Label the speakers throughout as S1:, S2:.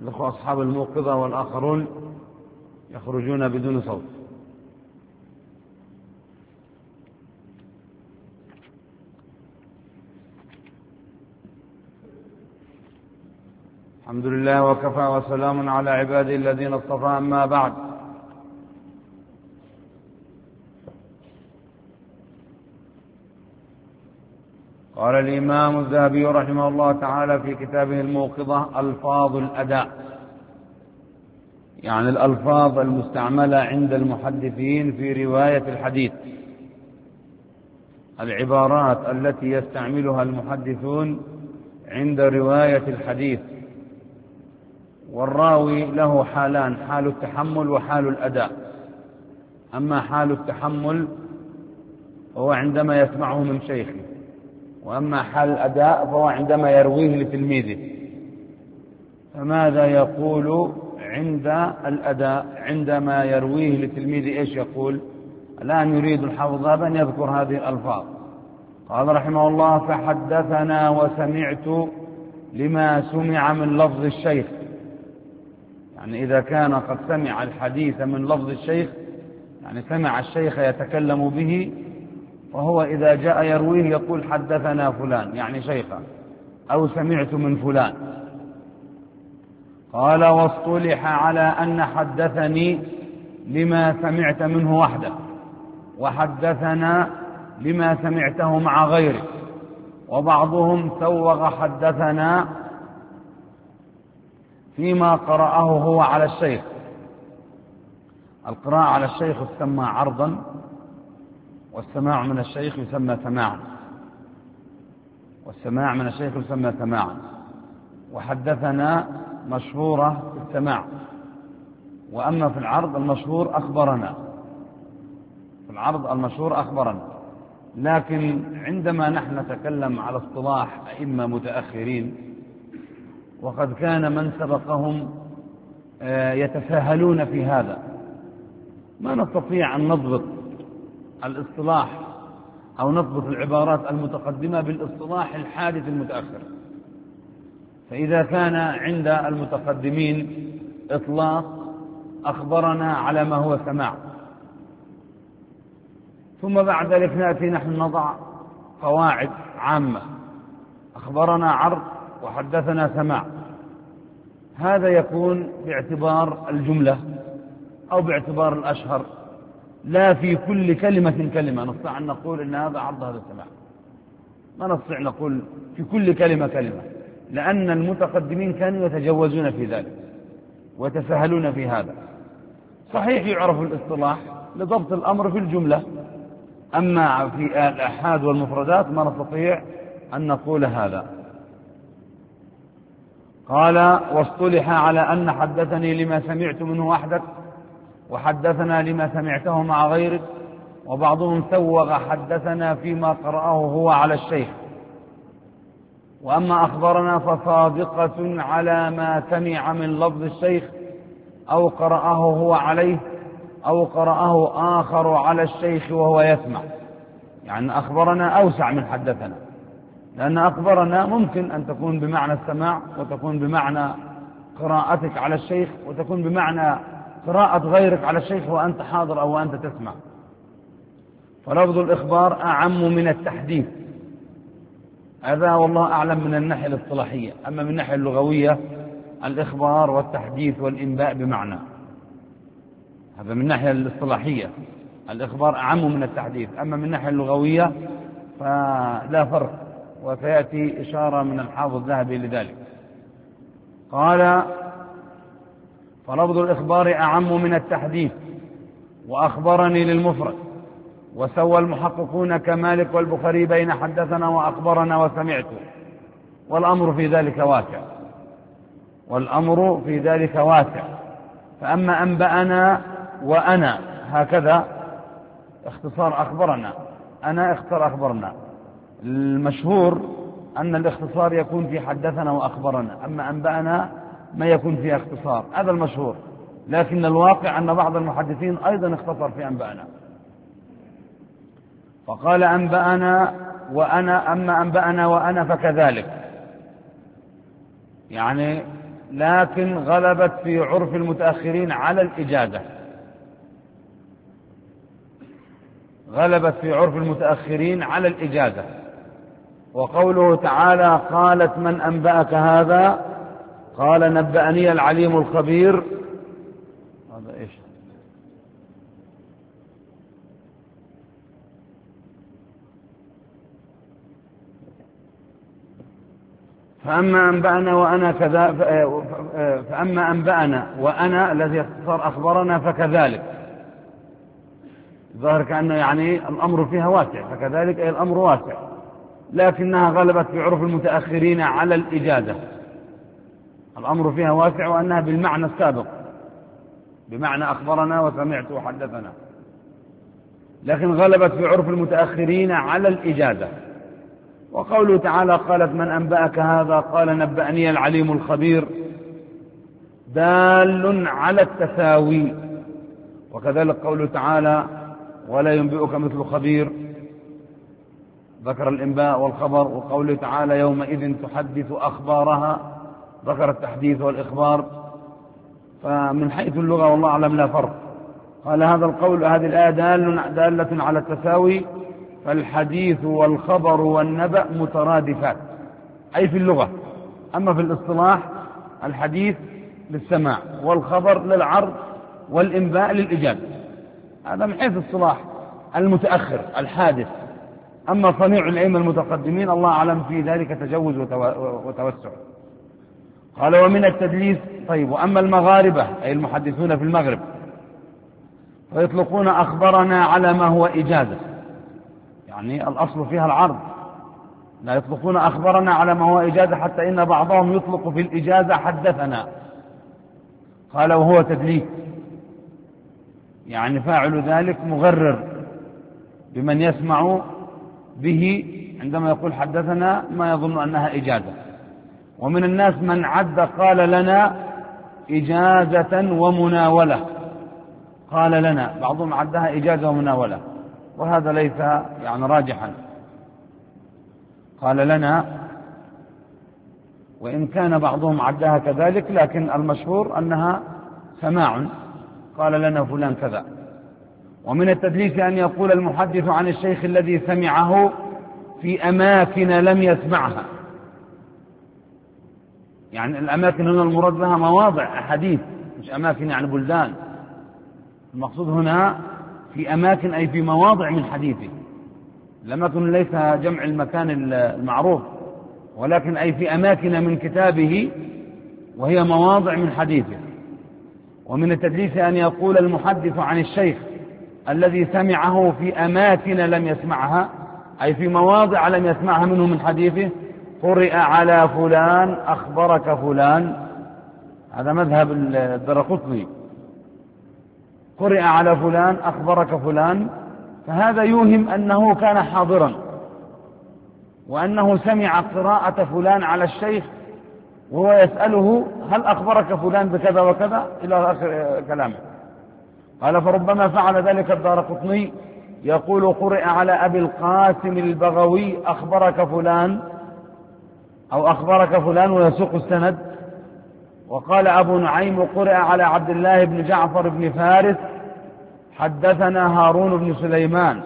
S1: الأخوة أصحاب الموقظة والآخرون يخرجون بدون صوت. الحمد لله وكفى وسلام على عباده الذين اصطفى، أما بعد. قال الإمام الذهبي رحمه الله تعالى في كتابه الموقظة: ألفاظ الأداء، يعني الألفاظ المستعملة عند المحدثين في رواية الحديث، العبارات التي يستعملها المحدثون عند رواية الحديث. والراوي له حالان: حال التحمل وحال الأداء. أما حال التحمل فهو عندما يسمعه من شيخه، وأما حال الأداء فهو عندما يرويه لتلميذه. فماذا يقول عند الأداء؟ عندما يرويه لتلميذه إيش يقول؟ الآن يريد الحافظ أن يذكر هذه الألفاظ. قال رحمه الله: فحدثنا وسمعت لما سمع من لفظ الشيخ. يعني إذا كان قد سمع الحديث من لفظ الشيخ، يعني سمع الشيخ يتكلم به، وهو إذا جاء يرويه يقول: حدثنا فلان، يعني شيخا، أو سمعت من فلان. قال: واصطلح على أن حدثني لما سمعت منه وحده، وحدثنا لما سمعته مع غيره. وبعضهم سوغ حدثنا فيما قرأه هو على الشيخ. القراءة على الشيخ تسمى عرضا، والسماع من الشيخ يسمى سماعا. والسماع من الشيخ يسمى سماعا. وحدثنا مشهورة في السماع، وأما في العرض المشهور أخبرنا. في العرض المشهور أخبرنا. لكن عندما نحن نتكلم على اصطلاح أئمة متأخرين، وقد كان من سبقهم يتساهلون في هذا، ما نستطيع أن نضبط الاصطلاح أو نضبط العبارات المتقدمة بالاصطلاح الحادث المتأخر. فإذا كان عند المتقدمين إطلاق أخبرنا على ما هو سماع، ثم بعد ذلك نأتي نحن نضع قواعد عامة: أخبرنا عرض وحدثنا سماع. هذا يكون باعتبار الجملة أو باعتبار الأشهر، لا في كل كلمة كلمة نستطيع أن نقول إن هذا عرض هذا سماع. ما نستطيع نقول في كل كلمة كلمة، لأن المتقدمين كانوا يتجوزون في ذلك ويتساهلون في هذا. صحيح يعرف الاصطلاح لضبط الأمر في الجملة، أما في الآحاد والمفردات ما نستطيع أن نقول هذا. قال: واصطلح على أن حدثني لما سمعت منه وحدك، وحدثنا لما سمعته مع غيرك. وبعضهم سوغ حدثنا فيما قرأه هو على الشيخ. وأما أخبرنا فصادقة على ما سمع من لفظ الشيخ، أو قرأه هو عليه، أو قرأه آخر على الشيخ وهو يسمع. يعني أخبرنا أوسع من حدثنا، لأن أخبرنا ممكن أن تكون بمعنى السماع، وتكون بمعنى قراءتك على الشيخ، وتكون بمعنى قراءة غيرك على الشيخ وأنت حاضر أو أنت تسمع. فلفظ الإخبار أعم من التحديث. هذا والله أعلم من الناحية الاصطلاحية. أما من الناحية اللغوية الإخبار والتحديث والإنباء بمعنى، هذا من الناحية الاصطلاحية. الإخبار أعم من التحديث. أما من الناحية اللغوية فلا فرق، وسيأتي إشارة من الحافظ الذهبي لذلك. قال: فلفظ الإخبار أعم من التحديث، وأخبرني للمفرد. وسوى المحققون كمالك والبخاري بين حدثنا وأخبرنا وسمعت، والأمر في ذلك واسع. والأمر في ذلك واسع. فأما أنبأنا وأنا هكذا اختصار أخبرنا، أنا اختصار أخبرنا. المشهور أن الاختصار يكون في حدثنا وأخبرنا، أما أنبأنا ما يكون فيها اختصار، هذا المشهور. لكن الواقع أن بعض المحدثين أيضا اختصر في أنبأنا، فقال: أنبأنا وأنا. أما أنبأنا وأنا فكذلك، يعني لكن غلبت في عرف المتأخرين على الإجازة. غلبت في عرف المتأخرين على الإجازة. وقوله تعالى قالت من أنبأك هذا قال نبأني العليم الخبير. هذا إيش؟ فأما أنبأنا وأنا كذا، فأما أنبأنا وأنا الذي اختصر أخبرنا فكذلك، ظاهر كأنه يعني الأمر فيها واسع، فكذلك أي الأمر واسع، لكنها غلبت في عرف المتأخرين على الإجازة. الأمر فيها واسع وأنها بالمعنى السابق، بمعنى أخبرنا وسمعت وحدثنا، لكن غلبت في عرف المتأخرين على الإجازة. وقوله تعالى قالت من أنبأك هذا قال نبأني العليم الخبير دال على التساوي. وكذلك قوله تعالى ولا ينبئك مثل خبير، ذكر الإنباء والخبر. وقوله تعالى يومئذ تحدث أخبارها، ذكر التحديث والإخبار. فمن حيث اللغة والله أعلم لا فرق. قال هذا القول هذه الآية دالة على التساوي، فالحديث والخبر والنبأ مترادفات أي في اللغة. أما في الاصطلاح الحديث للسماع والخبر للعرض والإنباء للإجابة، هذا من حيث الصلاح المتأخر الحادث. أما صنيع الأئمة المتقدمين الله أعلم في ذلك تجوز وتوسع. قال ومن التدليس. طيب وأما المغاربة أي المحدثون في المغرب فيطلقون أخبرنا على ما هو إجازة، يعني الأصل فيها العرض، لا يطلقون أخبرنا على ما هو إجازة، حتى إن بعضهم يطلق في الإجازة حدثنا. قال وهو تدليس، يعني فاعل ذلك مغرر بمن يسمع به عندما يقول حدثنا ما يظن أنها إجازة. ومن الناس من عد قال لنا إجازة ومناولة، قال لنا بعضهم عدها إجازة ومناولة، وهذا ليس يعني راجحا. قال لنا وإن كان بعضهم عدها كذلك، لكن المشهور أنها سماع، قال لنا فلان كذا. ومن التدليس أن يقول المحدث عن الشيخ الذي سمعه في أماكن لم يسمعها، يعني الأماكن هنا المراد بها مواضع أحاديث، مش أماكن يعني بلدان. المقصود هنا في أماكن أي في مواضع من حديثه. الأماكن ليس جمع المكان المعروف، ولكن أي في أماكن من كتابه وهي مواضع من حديثه. ومن التدليس أن يقول المحدث عن الشيخ الذي سمعه في أماكن لم يسمعها، أي في مواضع لم يسمعها منه من حديثه. قرئ على فلان أخبرك فلان، هذا مذهب الدرقطني، قرئ على فلان أخبرك فلان، فهذا يوهم أنه كان حاضرا وأنه سمع قراءة فلان على الشيخ وهو يسأله هل أخبرك فلان بكذا وكذا إلى آخر كلامه. قال فربما فعل ذلك الدارقطني، يقول قرئ على أبي القاسم البغوي أخبرك فلان أو أخبرك فلان ويسوق السند. وقال أبو نعيم قرئ على عبد الله بن جعفر بن فارس حدثنا هارون بن سليمان،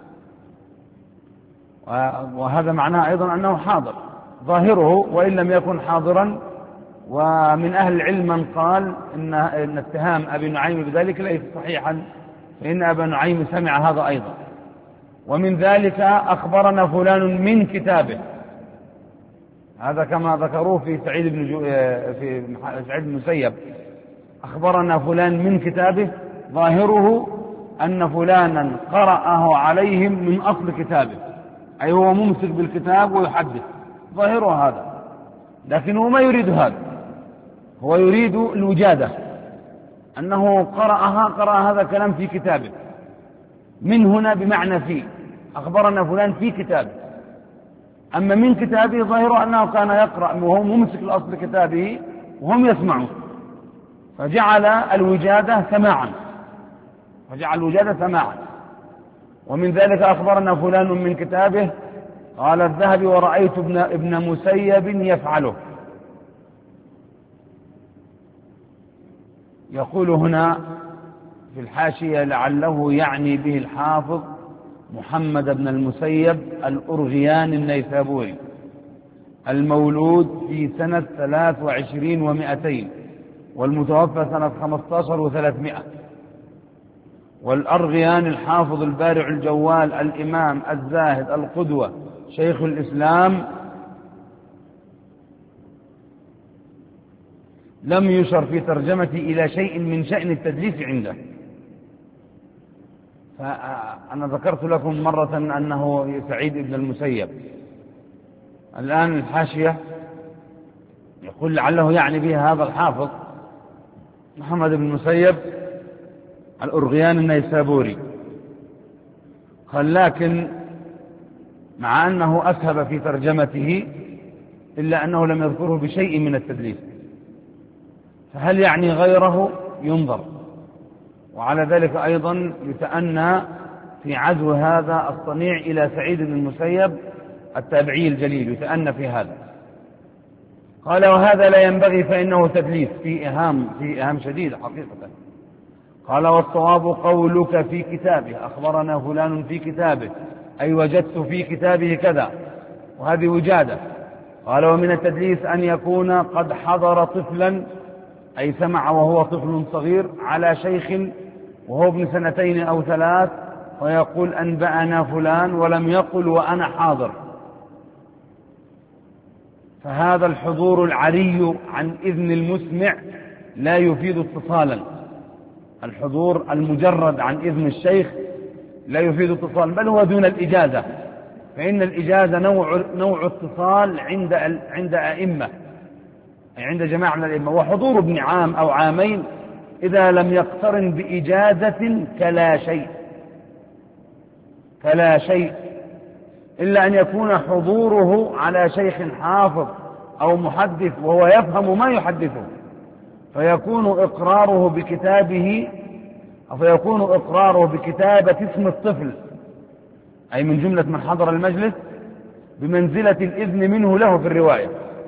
S1: وهذا معناه أيضا أنه حاضر ظاهره وإن لم يكن حاضرا. ومن أهل العلم من قال إن اتهام أبي نعيم بذلك ليس صحيحا، فإن أبا نعيم سمع هذا أيضا. ومن ذلك أخبرنا فلان من كتابه، هذا كما ذكروه في سعيد بن المسيب، أخبرنا فلان من كتابه، ظاهره أن فلانا قرأه عليهم من أصل كتابه، أي هو ممسك بالكتاب ويحدث، ظاهره هذا. لكنه ما يريد هذا، هو يريد الوجادة، أنه قرأ هذا الكلام في كتابه. من هنا بمعنى في، أخبرنا فلان في كتابه. أما من كتابه ظاهره أنه كان يقرأ وهو ممسك الأصل كتابه وهم يسمعون، فجعل الوجادة سماعا. ومن ذلك أخبرنا فلان من كتابه. قال الذهبي ورأيت ابن مسيب يفعله. يقول هنا في الحاشية: لعله يعني به الحافظ محمد بن المسيب الأرغياني النيسابوري، المولود في سنة 23 و200، والمتوفى سنة 15 و300. والأرغيان الحافظ البارع الجوال الإمام الزاهد القدوة شيخ الإسلام لم يشر في ترجمتي إلى شيء من شأن التدليس عنده. فأنا ذكرت لكم مرة أنه سعيد بن المسيب. الآن الحاشية يقول لعله يعني به هذا الحافظ محمد بن المسيب الأرغيان النيسابوري. قال: لكن مع أنه أسهب في ترجمته إلا أنه لم يذكره بشيء من التدليس، فهل يعني غيره؟ ينظر. وعلى ذلك أيضا يتأنى في عزو هذا الصنيع إلى سعيد بن المسيب التابعي الجليل، يتأنى في هذا. قال: وهذا لا ينبغي فإنه تدليس، في إهام شديد حقيقة. قال: والصواب قولك في كتابه، أخبرنا فلان في كتابه، أي وجدت في كتابه كذا، وهذه وجادة. قال: ومن التدليس أن يكون قد حضر طفلا، أي سمع وهو طفل صغير على شيخ وهو ابن 2 أو 3، ويقول أنبأنا فلان ولم يقل وأنا حاضر، فهذا الحضور العري عن إذن المسمع لا يفيد اتصالا. الحضور المجرد عن إذن الشيخ لا يفيد اتصالا، بل هو دون الإجازة، فإن الإجازة نوع اتصال عند أئمة، أي عند جماعة من الأئمة. وحضور ابن عام أو عامين إذا لم يقترن بإجازة كلا شيء، إلا أن يكون حضوره على شيخ حافظ أو محدث وهو يفهم ما يحدثه، فيكون إقراره بكتابة اسم الطفل، أي من جملة من حضر المجلس، بمنزلة الإذن منه له في الرواية.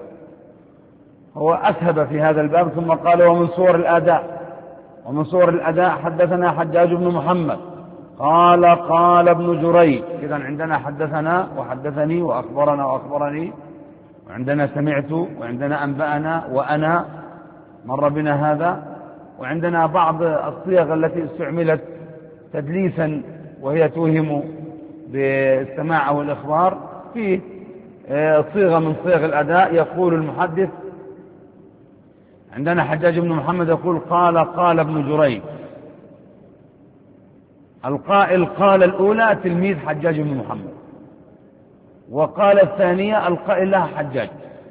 S1: هو أسهب في هذا الباب، ثم قال: ومن صور الأداء حدثنا حجاج بن محمد قال ابن جريج. إذا عندنا حدثنا وحدثني وأخبرنا وأخبرني، وعندنا سمعت، وعندنا أنبأنا وأنا، مر بنا هذا. وعندنا بعض الصيغ التي استعملت تدليسا وهي توهم بالسماع أو الإخبار، في صيغة من صيغ الأداء يقول المحدث: عندنا حجاج بن محمد يقول قال ابن جريج. القائل قال الأولى تلميذ حجاج بن محمد، وقال الثانية القائل لها حجاج.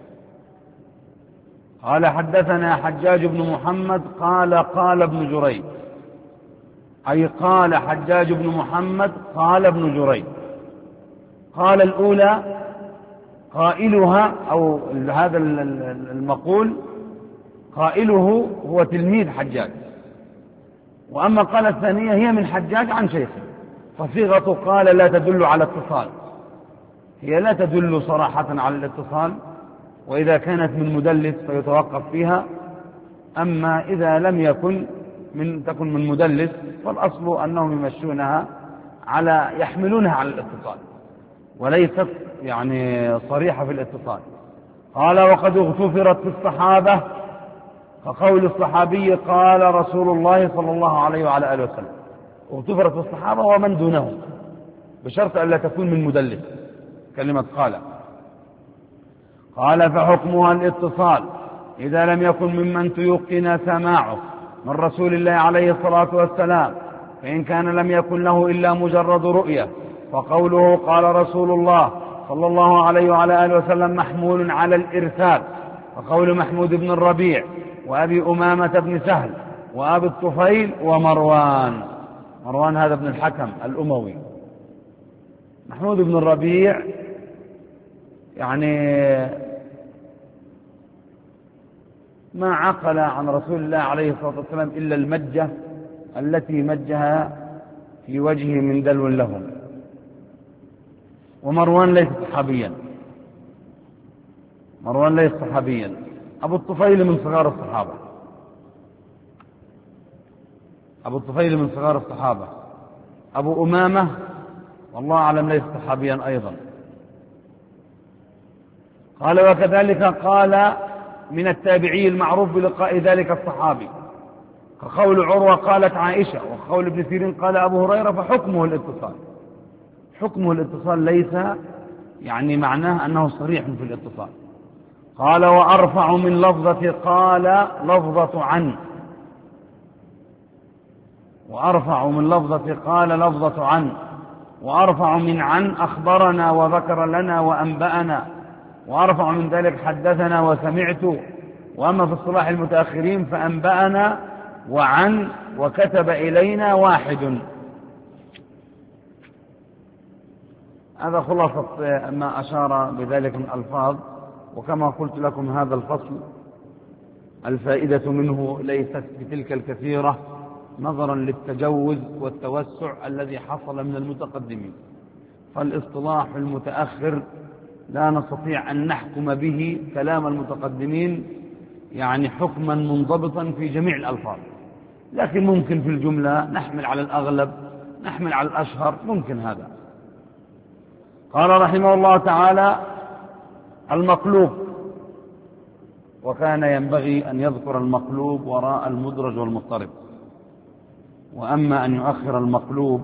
S1: قال: حدثنا حجاج بن محمد قال ابن جريج، أي قال حجاج بن محمد قال ابن جريج. قال الأولى قائلها أو هذا المقول قائله هو تلميذ حجاج، وأما قال الثانية هي من حجاج عن شيخه. فصيغة قال لا تدل على اتصال، هي لا تدل صراحة على الاتصال، وإذا كانت من مدلس فيتوقف فيها، أما إذا لم تكن من مدلس فالأصل أنهم يمشونها يحملونها على الاتصال، وليست يعني صريحة في الاتصال. قال: وقد اغتفرت في الصحابة، كقول الصحابي قال رسول الله صلى الله عليه وعلى آله وسلم. اغتفرت في الصحابة ومن دونهم، بشرط أن لا تكون من مدلس كلمة قال: فحكمها الاتصال إذا لم يكن ممن تيقن سماعه من رسول الله عليه الصلاة والسلام، فإن كان لم يكن له إلا مجرد رؤية، فقوله قال رسول الله صلى الله عليه وعلى آله وسلم محمول على الإرسال، وقول محمود بن الربيع وأبي أمامة بن سهل وأبي الطفيل مروان هذا ابن الحكم الأموي. محمود بن الربيع يعني ما عقل عن رسول الله عليه الصلاة والسلام إلا المجة التي مجها في وجهه من دلو لهم. ومروان ليس صحابيا، أبو الطفيل من صغار الصحابة. أبو الطفيل من صغار الصحابة. أبو أمامة والله أعلم ليس صحابيا أيضا. قال وكذلك قال من التابعي المعروف بلقاء ذلك الصحابي، كقول عروة قالت عائشة، وقول ابن سيرين قال أبو هريرة، فحكمه الاتصال. حكمه الاتصال ليس يعني معناه أنه صريح في الاتصال. قال وأرفع من لفظة قال لفظة عن، وأرفع من لفظة قال لفظة عن، وأرفع من عن أخبرنا وذكر لنا وأنبأنا، وأرفع من ذلك حدثنا وسمعت. وأما في اصطلاح المتأخرين فأنبأنا وعن وكتب إلينا واحد. هذا خلاصة ما أشار بذلك من ألفاظ. وكما قلت لكم هذا الفصل الفائدة منه ليست بتلك الكثيرة نظرا للتجوز والتوسع الذي حصل من المتقدمين، فالاصطلاح المتأخر لا نستطيع أن نحكم به كلام المتقدمين يعني حكما منضبطا في جميع الألفاظ، لكن ممكن في الجملة نحمل على الأغلب، نحمل على الأشهر، ممكن هذا. قال رحمه الله تعالى المقلوب، وكان ينبغي أن يذكر المقلوب وراء المدرج والمضطرب. وأما أن يؤخر المقلوب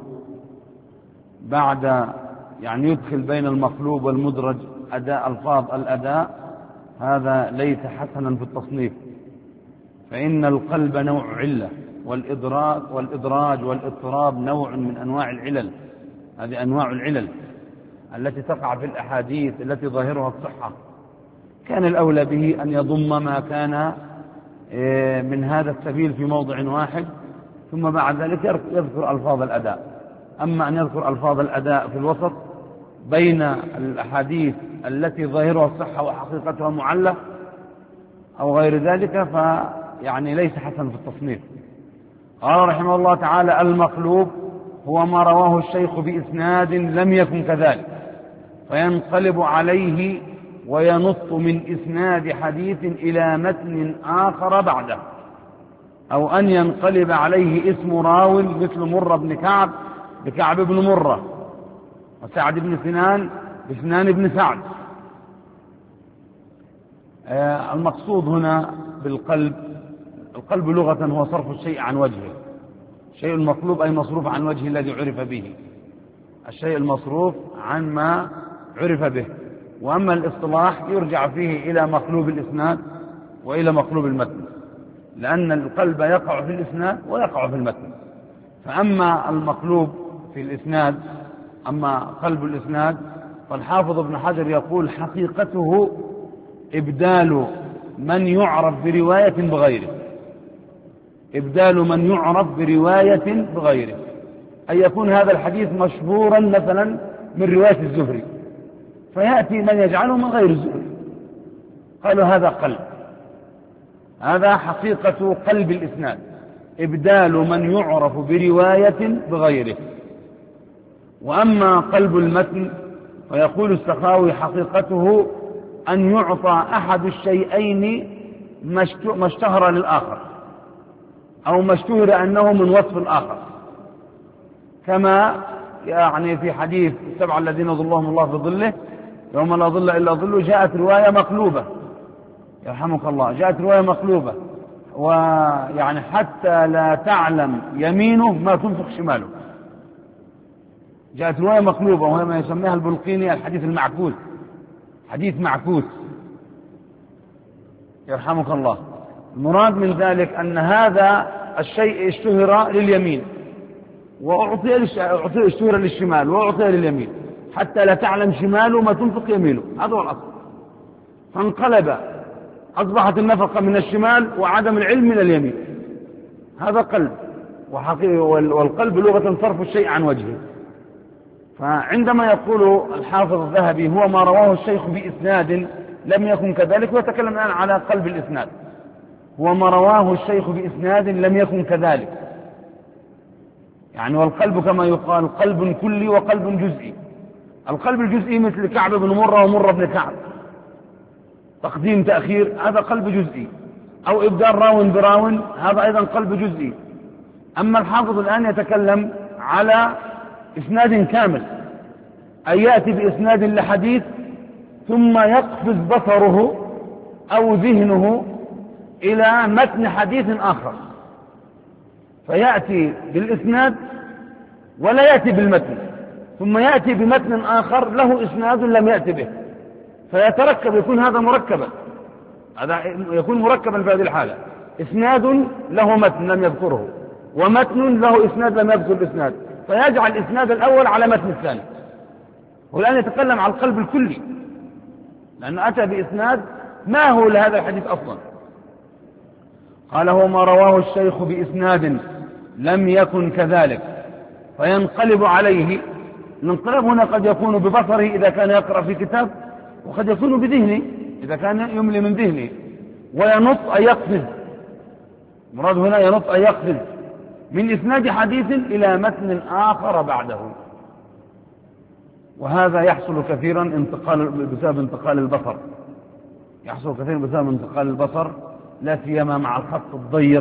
S1: بعد يعني يدخل بين المقلوب والمدرج أداء ألفاظ الأداء، هذا ليس حسنا في التصنيف، فإن القلب نوع علة، والإدراج والاضطراب نوع من أنواع العلل. هذه أنواع العلل التي تقع في الأحاديث التي ظاهرها الصحة. كان الأولى به أن يضم ما كان من هذا السبيل في موضع واحد، ثم بعد ذلك يذكر ألفاظ الأداء. أما أن يذكر ألفاظ الأداء في الوسط بين الأحاديث التي ظاهرها الصحة وحقيقتها معلة أو غير ذلك فيعني ليس حسن في التصنيف. قال رحمه الله تعالى المقلوب هو ما رواه الشيخ بإسناد لم يكن كذلك، فينقلب عليه وينط من إسناد حديث إلى متن آخر بعده، أو أن ينقلب عليه اسم راو مثل مرة بن كعب بكعب بن مرة، وسعد بن سنان بسنان بن سعد. المقصود هنا بالقلب، القلب لغة هو صرف الشيء عن وجهه. الشيء المقلوب أي مصروف عن وجه الذي عرف به، الشيء المصروف عن ما عرف به. وأما الاصطلاح يرجع فيه إلى مقلوب الإسناد وإلى مقلوب المتن، لأن القلب يقع في الإسناد ويقع في المتن. فأما المقلوب في الإسناد، أما قلب الإسناد، فالحافظ ابن حجر يقول حقيقته إبدال من يعرف برواية بغيره، إبدال من يعرف برواية بغيره، أن يكون هذا الحديث مشهورا مثلا من رواية الزهري فيأتي من يجعله من غير الزهري، قالوا هذا قلب. هذا حقيقة قلب الإسناد، إبدال من يعرف برواية بغيره. وأما قلب المتن فيقول السخاوي حقيقته أن يعطى أحد الشيئين ما اشتهر للآخر، أو ما اشتهر أنه من وصف الآخر، كما يعني في حديث السبعة الذين ظلهم الله في ظله يوم لا ظل إلا ظله، جاءت رواية مقلوبة يرحمك الله، جاءت رواية مقلوبة، ويعني حتى لا تعلم يمينه ما تنفق شماله. جاءت رواية مقلوبة وهي ما يسميها البلقيني الحديث المعكوس، حديث معكوس يرحمك الله. المراد من ذلك أن هذا الشيء اشتهر لليمين اشتهر للشمال وأعطي لليمين، حتى لا تعلم شماله ما تنفق يمينه، هذا هو الأصل. فانقلب، أصبحت النفقة من الشمال وعدم العلم من اليمين، هذا قلب. والقلب لغة صرف الشيء عن وجهه. فعندما يقول الحافظ الذهبي هو ما رواه الشيخ بإسناد لم يكن كذلك، ويتكلم الآن على قلب الإسناد، هو ما رواه الشيخ بإسناد لم يكن كذلك، يعني والقلب كما يقال قلب كلي وقلب جزئي. القلب الجزئي مثل كعب بن مرة ومرة بن كعب، تقديم تأخير، هذا قلب جزئي، أو إبدال راو براو، هذا أيضا قلب جزئي. أما الحافظ الآن يتكلم على إسناد كامل، أن يأتي بإسناد لحديث ثم يقفز بصره أو ذهنه إلى متن حديث آخر، فيأتي بالإسناد ولا يأتي بالمتن، ثم يأتي بمتن آخر له إسناد لم يأتي به، فيتركب، يكون هذا مركبا، هذا يكون مركبا في هذه الحالة، إسناد له متن لم يذكره، ومتن له إسناد لم يذكر الإسناد، فيجعل الإسناد الأول على متن الثاني. والآن يتكلم عن القلب الكلي، لأنه أتى بإسناد ما هو لهذا الحديث أصلا. قال: هو ما رواه الشيخ بإسناد لم يكن كذلك فينقلب عليه. الانقلاب هنا قد يكون ببصره إذا كان يقرأ في كتاب، وقد يكون بذهنه إذا كان يملي من ذهنه، وينط أن يقفز، مراد هنا ينط أن يقفز من إسناد حديث إلى متن آخر بعده. وهذا يحصل كثيرا بسبب انتقال البصر، يحصل كثيرا بسبب انتقال البصر، لا سيما مع الخط الضيق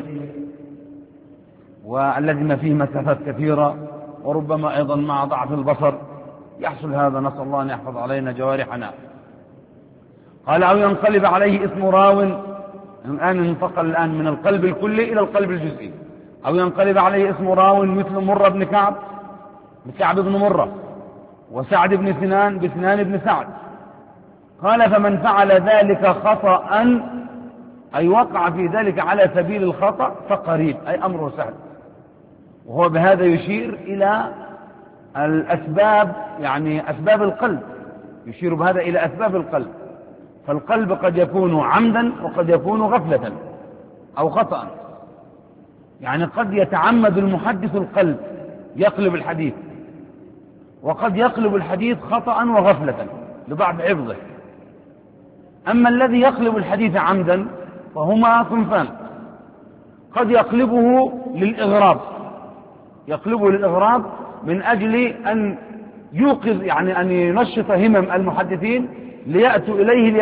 S1: والذي ما فيه مسافات كثيرة، وربما أيضا مع ضعف البصر يحصل هذا. نسأل الله أن يحفظ علينا جوارحنا. قال: أو ينقلب عليه اسم راو. الآن انتقل الآن من القلب الكلي إلى القلب الجزئي. أو ينقلب عليه اسم راو مثل مرة بن كعب بكعب بن مرة، وسعد بن سنان بسنان بن سعد. قال: فمن فعل ذلك خطأ، أي وقع في ذلك على سبيل الخطأ، فقريب، أي أمره سهل. وهو بهذا يشير إلى الأسباب، يعني أسباب القلب، يشير بهذا إلى أسباب القلب. فالقلب قد يكون عمدا وقد يكون غفلة أو خطأ، يعني قد يتعمد المحدث القلب يقلب الحديث، وقد يقلب الحديث خطأ وغفلة لضعف حفظه. أما الذي يقلب الحديث عمدا فهما صنفان: قد يقلبه للإغراب، يقلبه للإغراب من أجل أن يوقظ، يعني أن ينشط همم المحدثين ليأتوا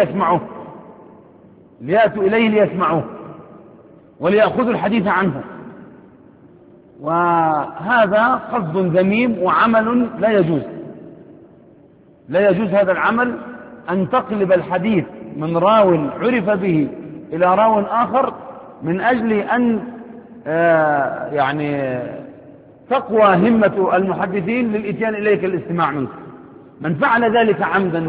S1: إليه ليسمعوه وليأخذوا الحديث عنه. وهذا قصد ذميم وعمل لا يجوز هذا العمل، أن تقلب الحديث من راو عرف به إلى راو آخر من أجل أن يعني تقوى همة المحدثين للإتيان إليك الاستماع منك. من فعل ذلك عمدا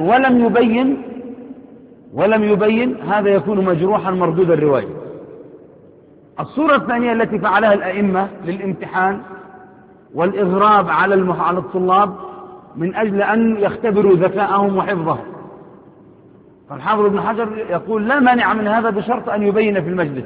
S1: ولم يبين هذا يكون مجروحا مردود الرواية. الصورة الثانية التي فعلها الأئمة للامتحان والإغراب على الطلاب من أجل أن يختبروا ذكاءهم وحفظهم. فالحافظ ابن حجر يقول: لا مانع من هذا بشرط أن يبين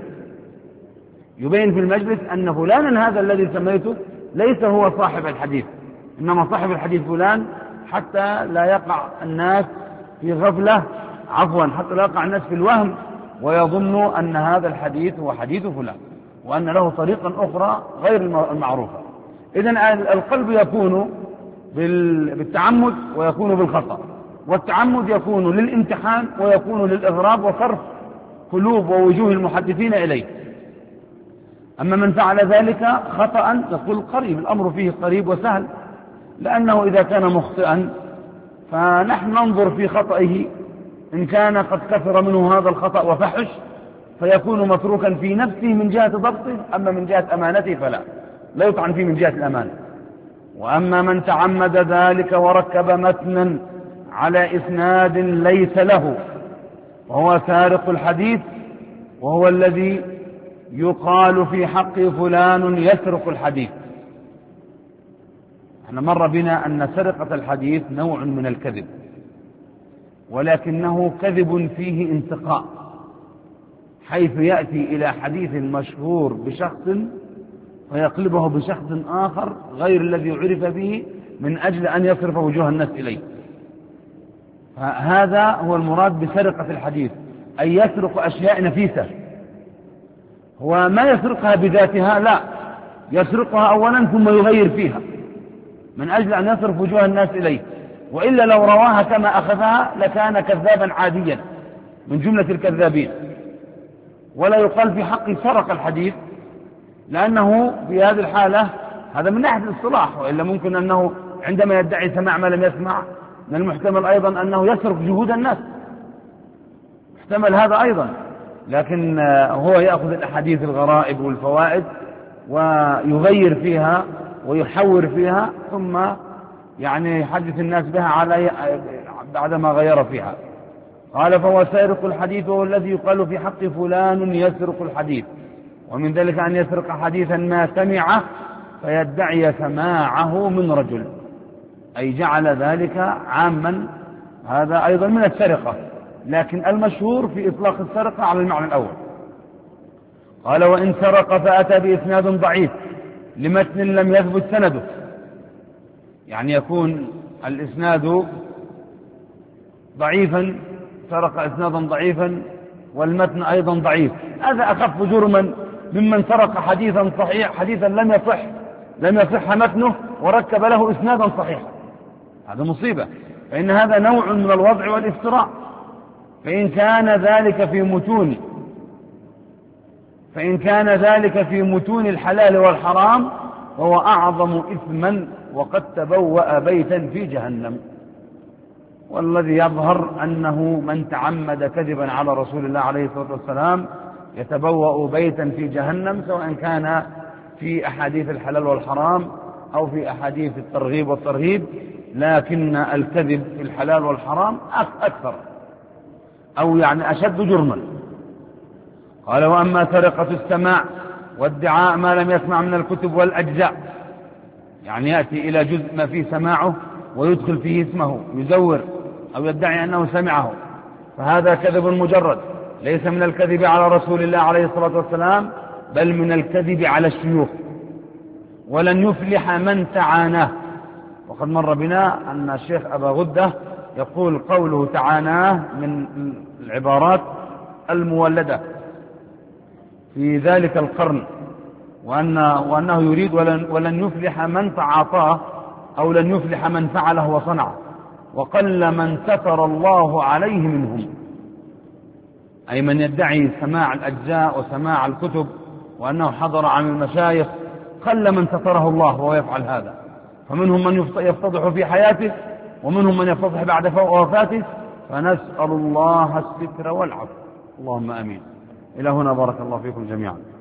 S1: في المجلس أن فلانا هذا الذي سميته ليس هو صاحب الحديث، إنما صاحب الحديث فلان، حتى لا يقع الناس في غفلة، حتى لا يقع الناس في الوهم ويظنوا أن هذا الحديث هو حديث فلان، وأن له طريقا أخرى غير المعروفة. إذن القلب يكون بالتعمد ويكون بالخطأ، والتعمد يكون للامتحان ويكون للإغراب وصرف قلوب ووجوه المحدثين إليه. أما من فعل ذلك خطأ يقول قريب، الأمر فيه قريب وسهل، لأنه إذا كان مخطئا فنحن ننظر في خطئه، إن كان قد كثر منه هذا الخطأ وفحش فيكون متروكا في نفسه من جهة ضبطه، أما من جهة أمانته فلا يطعن فيه من جهة الأمانة. وأما من تعمد ذلك وركب متنا على إسناد ليس له وهو سارق الحديث، وهو الذي يقال في حق فلان يسرق الحديث. احنا مر بنا أن سرقة الحديث نوع من الكذب، ولكنه كذب فيه انتقاء، حيث يأتي إلى حديث مشهور بشخص ويقلبه بشخص آخر غير الذي عرف به من أجل أن يصرف وجوه الناس إليه. فهذا هو المراد بسرقة الحديث، أي يسرق أشياء نفيسة، هو ما يسرقها بذاتها، لا، يسرقها أولا ثم يغير فيها من أجل أن يصرف وجوه الناس إليه، وإلا لو رواها كما أخذها لكان كذابا عاديا من جملة الكذابين. ولا يقال في حق سرق الحديث، لأنه في هذه الحالة هذا من ناحية الاصطلاح، وإلا ممكن أنه عندما يدعي سماع ما لم يسمع من المحتمل أيضا أنه يسرق جهود الناس، محتمل هذا أيضا. لكن هو يأخذ الأحاديث الغرائب والفوائد ويغير فيها ويحور فيها، ثم يعني يحدث الناس بها بعدما غير فيها. قال: فهو سارق الحديث، وهو الذي يقال في حق فلان يسرق الحديث، ومن ذلك أن يسرق حديثا ما سمعه فيدعي سماعه من رجل، أي جعل ذلك عاما. هذا أيضا من السرقة، لكن المشهور في إطلاق السرقة على المعنى الأول. قال: وإن سرق فأتى بإسناد ضعيف لمتن لم يثبت سنده، يعني يكون الإسناد ضعيفا، سرق إسنادا ضعيفا والمتن أيضا ضعيف، هذا أخف جرما ممن سرق حديثا صحيح، حديثا لم يصح متنه وركب له إسنادا صحيحا. هذا مصيبة، فإن هذا نوع من الوضع والافتراء. فإن كان ذلك في متون الحلال والحرام فهو أعظم إثما، وقد تبوأ بيتا في جهنم. والذي يظهر أنه من تعمد كذبا على رسول الله عليه الصلاة والسلام يتبوأ بيتا في جهنم، سواء كان في أحاديث الحلال والحرام أو في أحاديث الترغيب والترهيب، لكن الكذب في الحلال والحرام أكثر، أو يعني أشد جرما. قال: وأما سرقة السماع وادعاء ما لم يسمع من الكتب والأجزاء، يعني يأتي إلى جزء ما فيه سماعه ويدخل فيه اسمه، يزور أو يدعي أنه سمعه، فهذا كذب مجرد، ليس من الكذب على رسول الله عليه الصلاة والسلام، بل من الكذب على الشيوخ. ولن يفلح من تعاناه. وقد مر بنا أن الشيخ أبا غدة يقول قوله تعاناه من العبارات المولدة في ذلك القرن، وأنه يريد ولن يفلح من تعاطاه، أو لن يفلح من فعله وصنعه، وقل من ستر الله عليه منهم، أي من يدعي سماع الأجزاء وسماع الكتب وأنه حضر عن المشايخ، قل من ستره الله وهو يفعل هذا. فمنهم من يفتضح في حياته، ومنهم من يفتضح بعد وفاته، فنسأل الله الستر والعفو. اللهم آمين. إلى هنا بارك الله فيكم جميعا.